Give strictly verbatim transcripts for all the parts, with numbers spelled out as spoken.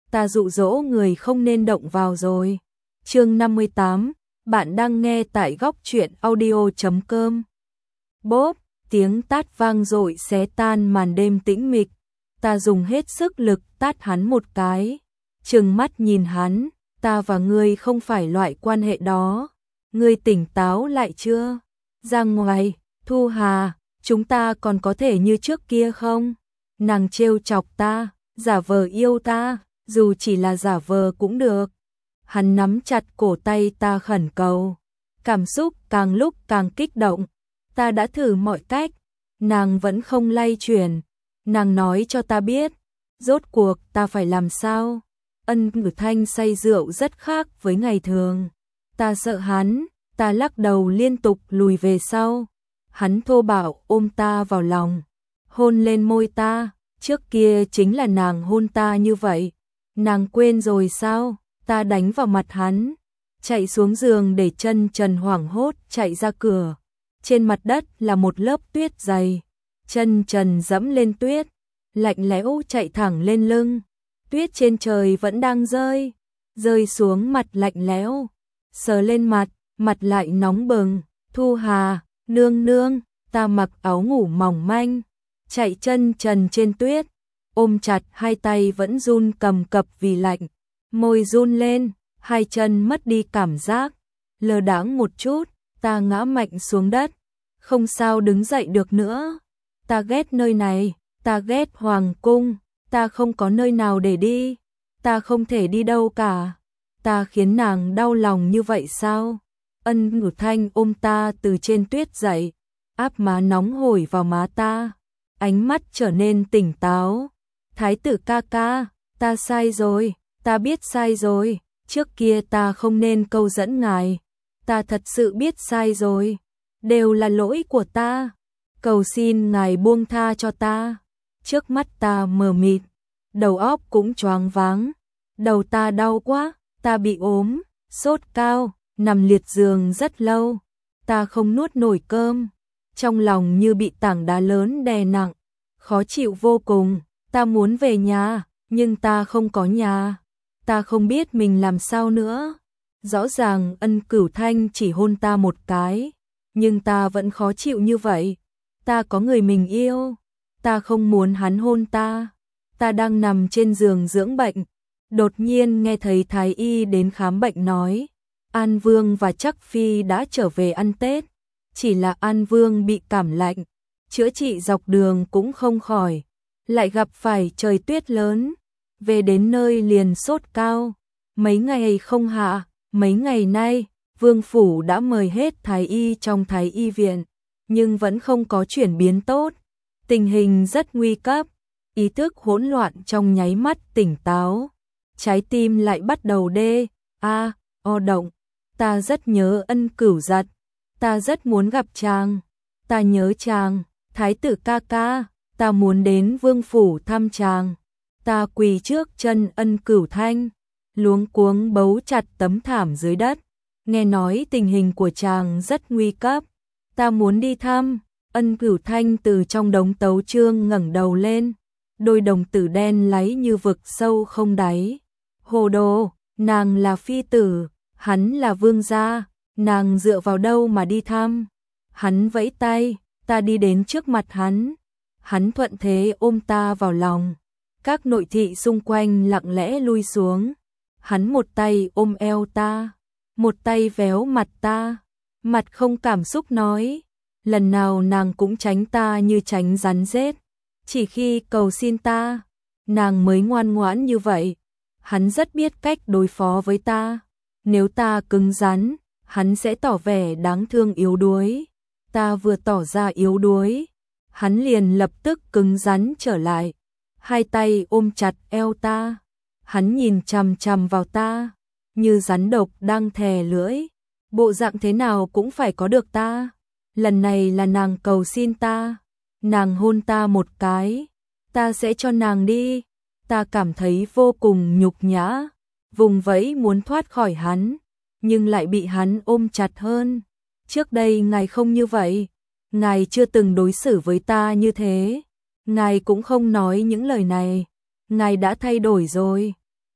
ta dụ dỗ người không nên động vào rồi. Chương năm mươi tám, bạn đang nghe tại góc truyện audio chấm com. Bốp, tiếng tát vang dội xé tan màn đêm tĩnh mịch. Ta dùng hết sức lực tát hắn một cái. Trừng mắt nhìn hắn, ta và ngươi không phải loại quan hệ đó. Ngươi tỉnh táo lại chưa? Ra ngoài, Thu Hà, chúng ta còn có thể như trước kia không? Nàng trêu chọc ta, giả vờ yêu ta, dù chỉ là giả vờ cũng được. Hắn nắm chặt cổ tay ta khẩn cầu. Cảm xúc càng lúc càng kích động. Ta đã thử mọi cách, nàng vẫn không lay chuyển. Nàng nói cho ta biết, rốt cuộc ta phải làm sao? Ân Cửu Thanh say rượu rất khác với ngày thường. Ta sợ hắn, ta lắc đầu liên tục lùi về sau. Hắn thô bạo ôm ta vào lòng, hôn lên môi ta. Trước kia chính là nàng hôn ta như vậy. Nàng quên rồi sao? Ta đánh vào mặt hắn, chạy xuống giường để chân trần hoảng hốt chạy ra cửa. Trên mặt đất là một lớp tuyết dày. Chân trần dẫm lên tuyết, lạnh lẽo chạy thẳng lên lưng. Tuyết trên trời vẫn đang rơi, rơi xuống mặt lạnh lẽo. Sờ lên mặt, mặt lại nóng bừng. Thu Hà, nương nương, ta mặc áo ngủ mỏng manh, chạy chân trần trên tuyết, ôm chặt hai tay vẫn run cầm cập vì lạnh. Môi run lên, hai chân mất đi cảm giác. Lờ đãng một chút, ta ngã mạnh xuống đất, không sao đứng dậy được nữa. Ta ghét nơi này, ta ghét hoàng cung, ta không có nơi nào để đi, ta không thể đi đâu cả. Ta khiến nàng đau lòng như vậy sao? Ân Cửu Thanh ôm ta từ trên tuyết dậy, áp má nóng hổi vào má ta, ánh mắt trở nên tỉnh táo. Thái tử ca ca, ta sai rồi, ta biết sai rồi, trước kia ta không nên câu dẫn ngài, ta thật sự biết sai rồi, đều là lỗi của ta, cầu xin ngài buông tha cho ta. Trước mắt ta mờ mịt, đầu óc cũng choáng váng, đầu ta đau quá, ta bị ốm, sốt cao, nằm liệt giường rất lâu, ta không nuốt nổi cơm, trong lòng như bị tảng đá lớn đè nặng, khó chịu vô cùng. Ta muốn về nhà, nhưng ta không có nhà, ta không biết mình làm sao nữa. Rõ ràng Ân Cửu Thanh chỉ hôn ta một cái, nhưng ta vẫn khó chịu như vậy. Ta có người mình yêu, ta không muốn hắn hôn ta. Ta đang nằm trên giường dưỡng bệnh, đột nhiên nghe thấy thái y đến khám bệnh nói, An Vương và Trắc Phi đã trở về ăn Tết, chỉ là An Vương bị cảm lạnh, chữa trị dọc đường cũng không khỏi, lại gặp phải trời tuyết lớn, về đến nơi liền sốt cao, mấy ngày không hạ. Mấy ngày nay, Vương phủ đã mời hết thái y trong thái y viện, nhưng vẫn không có chuyển biến tốt, tình hình rất nguy cấp. Ý thức hỗn loạn trong nháy mắt tỉnh táo, trái tim lại bắt đầu đê a o động. Ta rất nhớ Ân Cửu Giật, ta rất muốn gặp chàng, ta nhớ chàng, thái tử ca ca, ta muốn đến vương phủ thăm chàng. Ta quỳ trước chân Ân Cửu Thanh, luống cuống bấu chặt tấm thảm dưới đất, nghe nói tình hình của chàng rất nguy cấp, ta muốn đi thăm. Ân Cửu Thanh từ trong đống tấu chương ngẩng đầu lên, đôi đồng tử đen láy như vực sâu không đáy. Hồ đồ, nàng là phi tử, hắn là vương gia, nàng dựa vào đâu mà đi thăm? Hắn vẫy tay, ta đi đến trước mặt hắn, hắn thuận thế ôm ta vào lòng. Các nội thị xung quanh lặng lẽ lui xuống, hắn một tay ôm eo ta, một tay véo mặt ta, mặt không cảm xúc nói, lần nào nàng cũng tránh ta như tránh rắn rết, chỉ khi cầu xin ta, nàng mới ngoan ngoãn như vậy. Hắn rất biết cách đối phó với ta, nếu ta cứng rắn, hắn sẽ tỏ vẻ đáng thương yếu đuối. Ta vừa tỏ ra yếu đuối, hắn liền lập tức cứng rắn trở lại, hai tay ôm chặt eo ta. Hắn nhìn chằm chằm vào ta, như rắn độc đang thè lưỡi, bộ dạng thế nào cũng phải có được ta. Lần này là nàng cầu xin ta, nàng hôn ta một cái, ta sẽ cho nàng đi. Ta cảm thấy vô cùng nhục nhã, vùng vẫy muốn thoát khỏi hắn, nhưng lại bị hắn ôm chặt hơn. Trước đây ngài không như vậy, ngài chưa từng đối xử với ta như thế, ngài cũng không nói những lời này, ngài đã thay đổi rồi,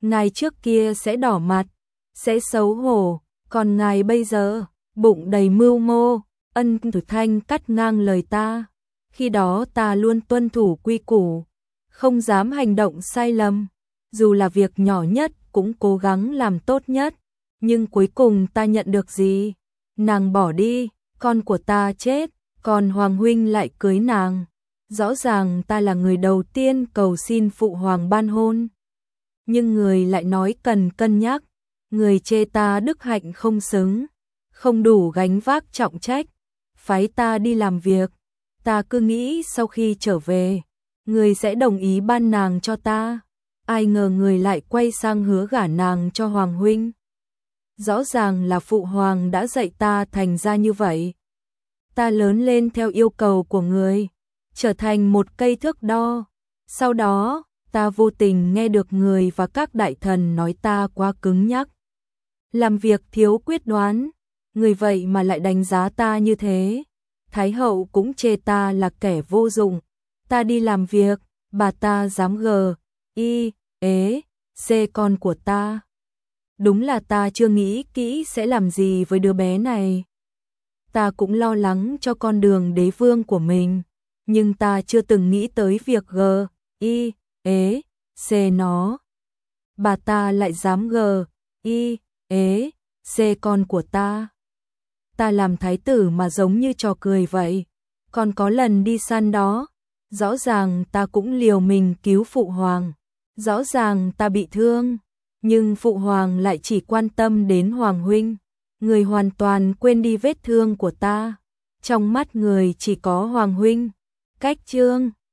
ngài trước kia sẽ đỏ mặt, sẽ xấu hổ, còn ngài bây giờ, bụng đầy mưu mô. Ân Tử Thanh cắt ngang lời ta. Khi đó ta luôn tuân thủ quy củ, không dám hành động sai lầm, dù là việc nhỏ nhất cũng cố gắng làm tốt nhất. Nhưng cuối cùng ta nhận được gì? Nàng bỏ đi, con của ta chết, còn Hoàng huynh lại cưới nàng. Rõ ràng ta là người đầu tiên cầu xin phụ hoàng ban hôn. Nhưng người lại nói cần cân nhắc, người chê ta đức hạnh không xứng, không đủ gánh vác trọng trách, phái ta đi làm việc. Ta cứ nghĩ sau khi trở về, người sẽ đồng ý ban nàng cho ta. Ai ngờ người lại quay sang hứa gả nàng cho Hoàng huynh. Rõ ràng là phụ hoàng đã dạy ta thành ra như vậy. Ta lớn lên theo yêu cầu của người, trở thành một cây thước đo. Sau đó, ta vô tình nghe được người và các đại thần nói ta quá cứng nhắc, làm việc thiếu quyết đoán. Người vậy mà lại đánh giá ta như thế. Thái hậu cũng chê ta là kẻ vô dụng. Ta đi làm việc, bà ta dám gờ, y, ế, xê con của ta. Đúng là ta chưa nghĩ kỹ sẽ làm gì với đứa bé này. Ta cũng lo lắng cho con đường đế vương của mình, nhưng ta chưa từng nghĩ tới việc gờ, y, ế, xê nó. Bà ta lại dám gờ, y, ế, xê con của ta. Ta làm thái tử mà giống như trò cười vậy. Còn có lần đi săn đó, rõ ràng ta cũng liều mình cứu phụ hoàng. Rõ ràng ta bị thương, nhưng phụ hoàng lại chỉ quan tâm đến Hoàng huynh. Người hoàn toàn quên đi vết thương của ta. Trong mắt người chỉ có Hoàng huynh. Cách chương